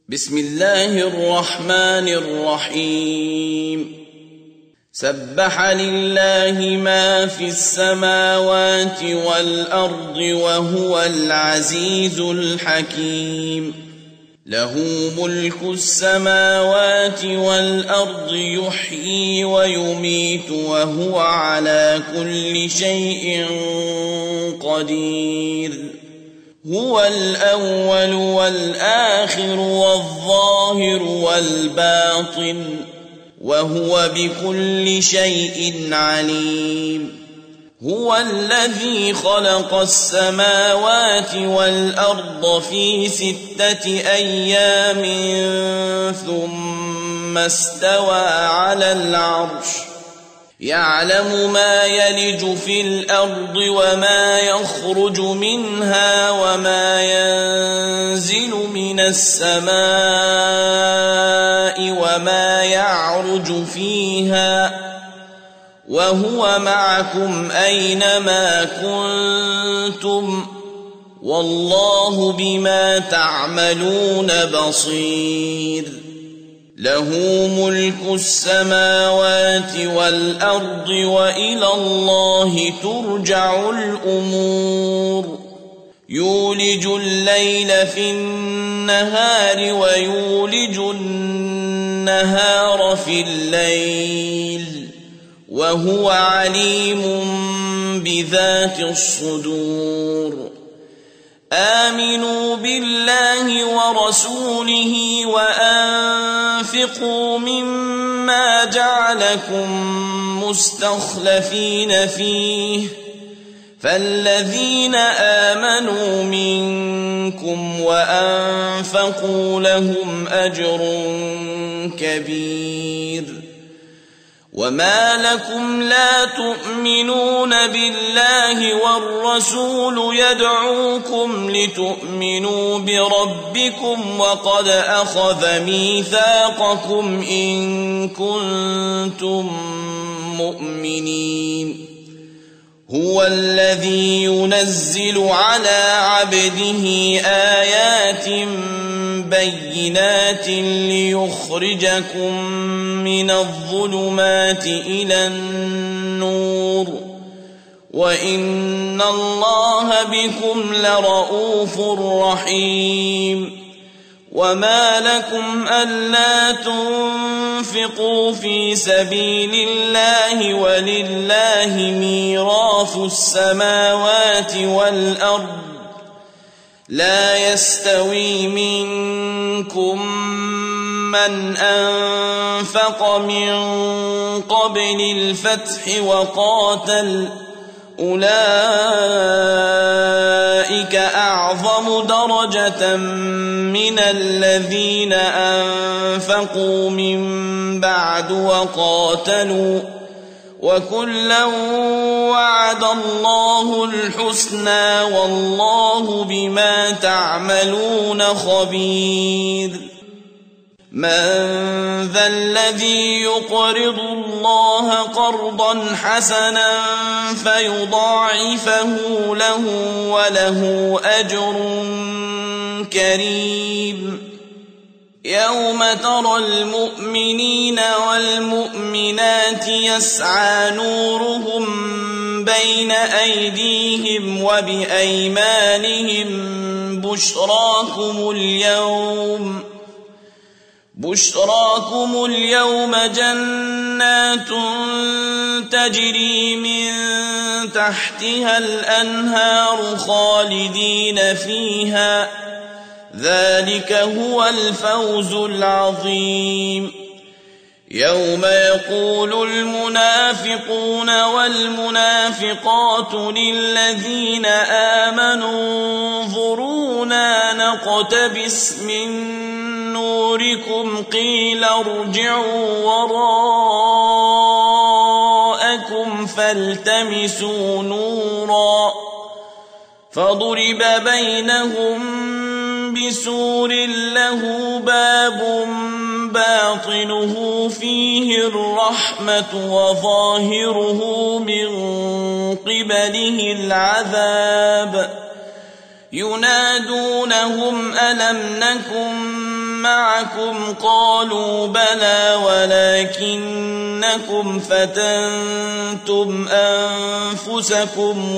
بسم الله الرحمن الرحيم سبح لله ما في السماوات والأرض وهو العزيز الحكيم له ملك السماوات والأرض يحيي ويميت وهو على كل شيء قدير هو الأول والآخر والظاهر والباطن وهو بكل شيء عليم هو الذي خلق السماوات والأرض في 6 أيام ثم استوى على العرش يعلم ما يلج في الأرض وما يخرج منها وما ينزل من السماء وما يعرج فيها وهو معكم أينما كنتم والله بما تعملون بصير له ملك السماوات والأرض وإلى الله ترجع الأمور يولج الليل في النهار ويولج النهار في الليل وهو عليم بذات الصدور آمنوا بالله ورسوله وأنفقوا مما جعلكم مستخلفين فيه فالذين آمنوا منكم وأنفقوا لهم أجر كبير وما لكم لا تؤمنون بالله والرسول يدعوكم لتؤمنوا بربكم وقد أخذ ميثاقكم إن كنتم مؤمنين هو الذي ينزل على عبده آيات بينات ليخرجكم من الظلمات إلى النور وإن الله بكم لرؤوف رحيم وما لكم ألا تنفقوا في سبيل الله ولله ميراث السماوات والأرض لا يستوي منكم من أنفق من قبل الفتح وقاتل أولئك أعظم درجة من الذين أنفقوا من بعد وقاتلوا وكلا وعد الله الحسنى والله بما تعملون خبير من ذا الذي يقرض الله قرضا حسنا فيضاعفه له وله أجر كريم يوم ترى المؤمنين والمؤمنات يسعى نورهم بين أيديهم وبأيمانهم بشراكم اليوم جنات تجري من تحتها الأنهار خالدين فيها ذلك هو الفوز العظيم يوم يقول المنافقون والمنافقات للذين آمنوا انظرونا نقتبس من نوركم قيل ارجعوا وراءكم فالتمسوا نورا فضرب بينهم بسور له باب باطنه فيه الرحمة وظاهره من قبله العذاب ينادونهم ألم نكن معكم قالوا بلى ولكنكم فتنتم أنفسكم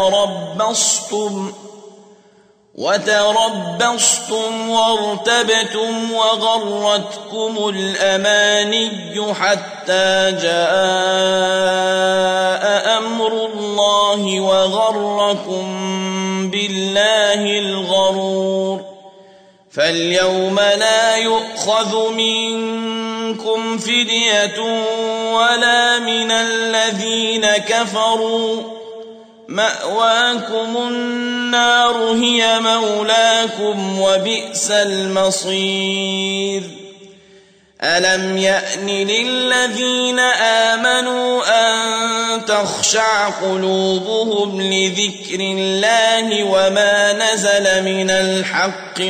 وتربصتم وارتبتم وغرتكم الأماني حتى جاء أمر الله وغركم بالله الغرور فاليوم لا يؤخذ منكم فدية ولا من الذين كفروا مأواكم النار هي مولاكم وبئس المصير ألم يأن للذين آمنوا أن تخشع قلوبهم لذكر الله وما نزل من الحق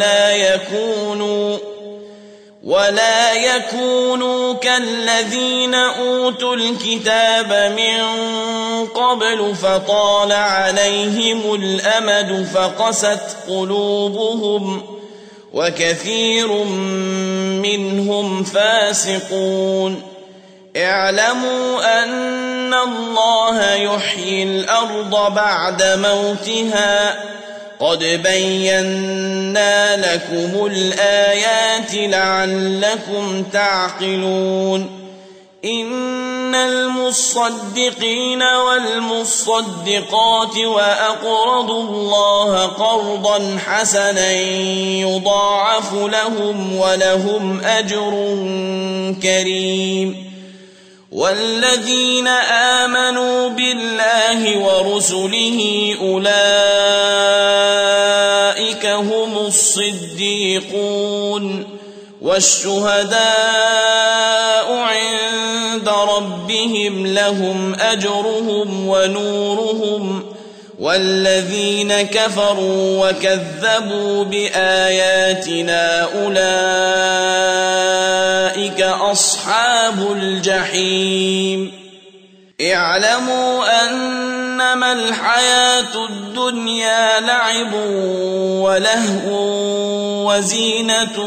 ولا يكونوا كالذين أوتوا الكتاب من قبل فطال عليهم الأمد فقست قلوبهم وكثير منهم فاسقون اعلموا أن الله يحيي الأرض بعد موتها قد بينا لكم الآيات لعلكم تعقلون إن المصدقين والمصدقات وأقرضوا الله قرضا حسنا يضاعف لهم ولهم أجر كريم والذين آمنوا بالله ورسله أولئك هم الصديقون والشهداء عند ربهم لهم أجرهم ونورهم والذين كفروا وكذبوا بآياتنا أولئك أصحاب الجحيم اعلموا أنما الحياة الدنيا لعب ولهو وزينة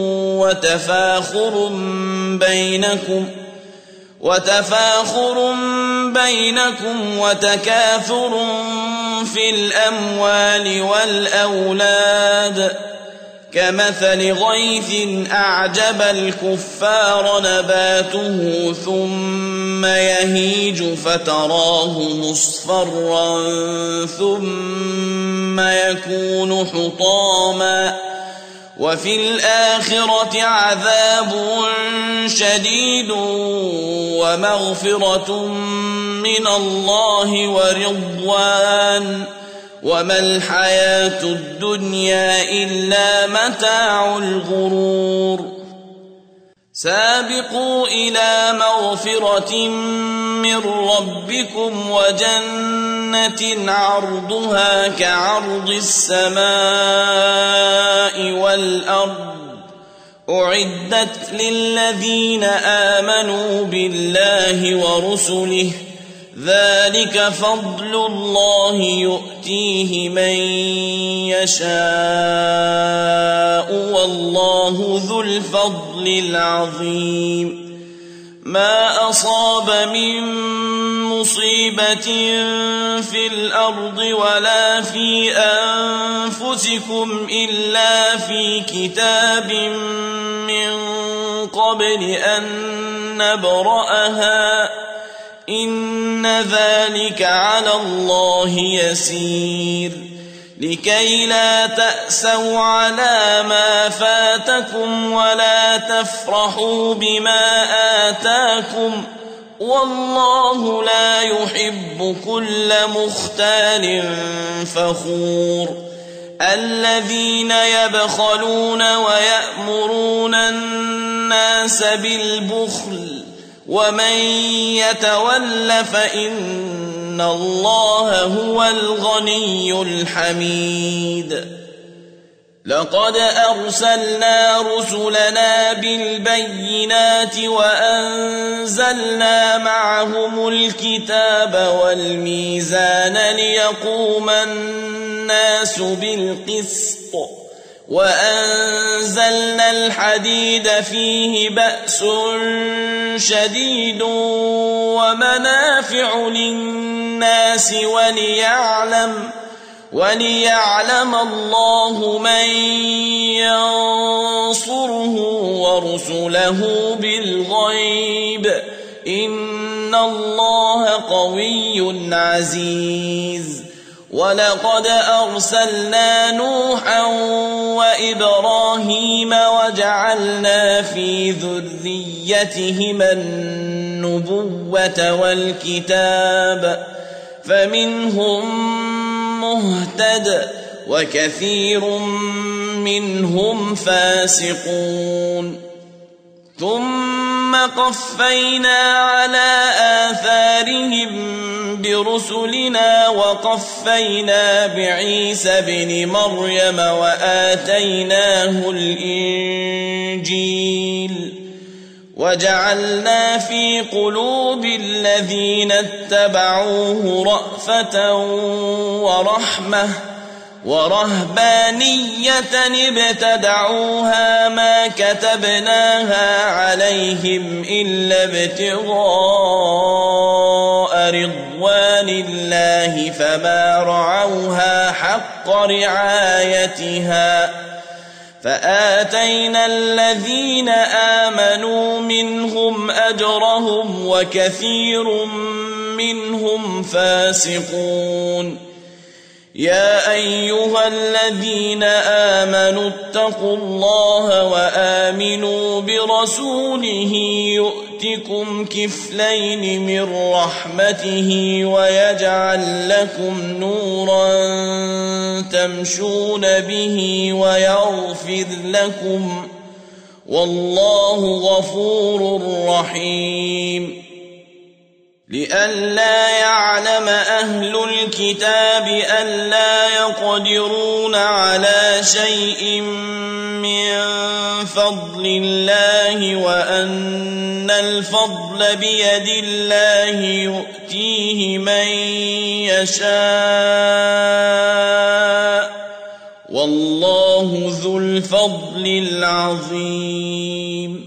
وتفاخر بينكم وتكاثر في الأموال والأولاد كمثل غيث أعجب الكفار نباته ثم يهيج فتراه مصفرا ثم يكون حطاما وفي الآخرة عذاب شديد ومغفرة من الله ورضوان وما الحياة الدنيا إلا متاع الغرور سابقوا إلى مغفرة من ربكم وجنة عرضها كعرض السماء والأرض أعدت للذين آمنوا بالله ورسله ذلك فضل الله يؤتيه من يشاء والله ذو الفضل العظيم ما أصاب من مصيبة في الأرض ولا في أنفسكم إلا في كتاب من قبل أن نبرأها إن ذلك على الله يسير لكي لا تأسوا على ما فاتكم ولا تفرحوا بما آتاكم والله لا يحب كل مختال فخور الذين يبخلون ويأمرون الناس بالبخل ومن يتول فإن الله هو الغني الحميد لقد أرسلنا رسلنا بالبينات وأنزلنا معهم الكتاب والميزان ليقوم الناس بالقسط وأنزلنا الحديد فيه بأس شديد ومنافع للناس وليعلم الله من ينصره ورسله بالغيب إن الله قوي عزيز ولقد أرسلنا نوحا وإبراهيم وجعلنا في ذريتهما النبوة والكتاب فمنهم مهتد وكثير منهم فاسقون ثم قفينا على آثارهم برسلنا وقفينا بعيسى ابن مريم وآتيناه الإنجيل وجعلنا في قلوب الذين اتبعوه رأفة ورحمة ورهبانية ابتدعوها ما كتبناها عليهم إلا ابتغاء رضوان الله فما رعوها حق رعايتها فآتينا الذين آمنوا منهم أجرهم وكثير منهم فاسقون يا أيها الذين آمنوا اتقوا الله وآمنوا برسوله يؤتكم كفلين من رحمته ويجعل لكم نورا تمشون به ويغفر لكم والله غفور رحيم لئلا يعلم أهل الكتاب ألا يقدرون على شيء من فضل الله وأن الفضل بيد الله يؤتيه من يشاء والله ذو الفضل العظيم